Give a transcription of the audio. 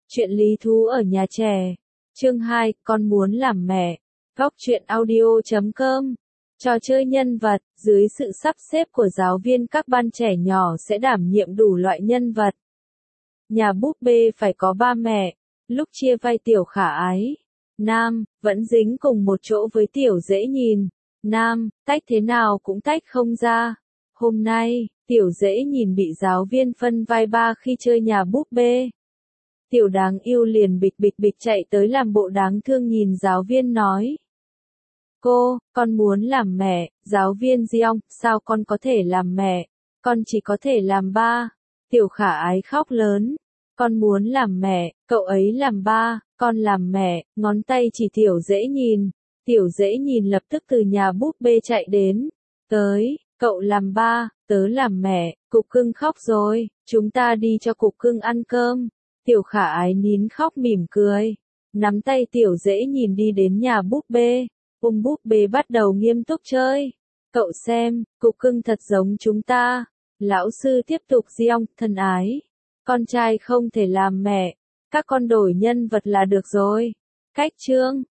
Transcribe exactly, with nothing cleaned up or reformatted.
Chuyện lý thú ở nhà trẻ. Chương hai, con muốn làm mẹ. Góc truyện audio chấm com. Trò chơi nhân vật, dưới sự sắp xếp của giáo viên các ban trẻ nhỏ sẽ đảm nhiệm đủ loại nhân vật. Nhà búp bê phải có ba mẹ. Lúc chia vai Tiểu Khả Ái. Nam, vẫn dính cùng một chỗ với Tiểu Dễ Nhìn. Nam, tách thế nào cũng tách không ra. Hôm nay, Tiểu Dễ Nhìn bị giáo viên phân vai ba khi chơi nhà búp bê. Tiểu đáng yêu liền bịch bịch bịch chạy tới làm bộ đáng thương nhìn giáo viên nói. Cô, con muốn làm mẹ. Giáo viên Giong, sao con có thể làm mẹ? Con chỉ có thể làm ba. Tiểu Khả Ái khóc lớn. Con muốn làm mẹ, cậu ấy làm ba, con làm mẹ, ngón tay chỉ Tiểu Dễ Nhìn. Tiểu Dễ Nhìn lập tức từ nhà búp bê chạy đến. Tới, cậu làm ba, tớ làm mẹ, cục cưng khóc rồi, chúng ta đi cho cục cưng ăn cơm. Tiểu Khả Ái nín khóc mỉm cười. Nắm tay Tiểu Dễ Nhìn đi đến nhà búp bê. Ôm búp bê bắt đầu nghiêm túc chơi. Cậu xem, cục cưng thật giống chúng ta. Lão sư tiếp tục Giong, thân ái. Con trai không thể làm mẹ. Các con đổi nhân vật là được rồi. Cách chương.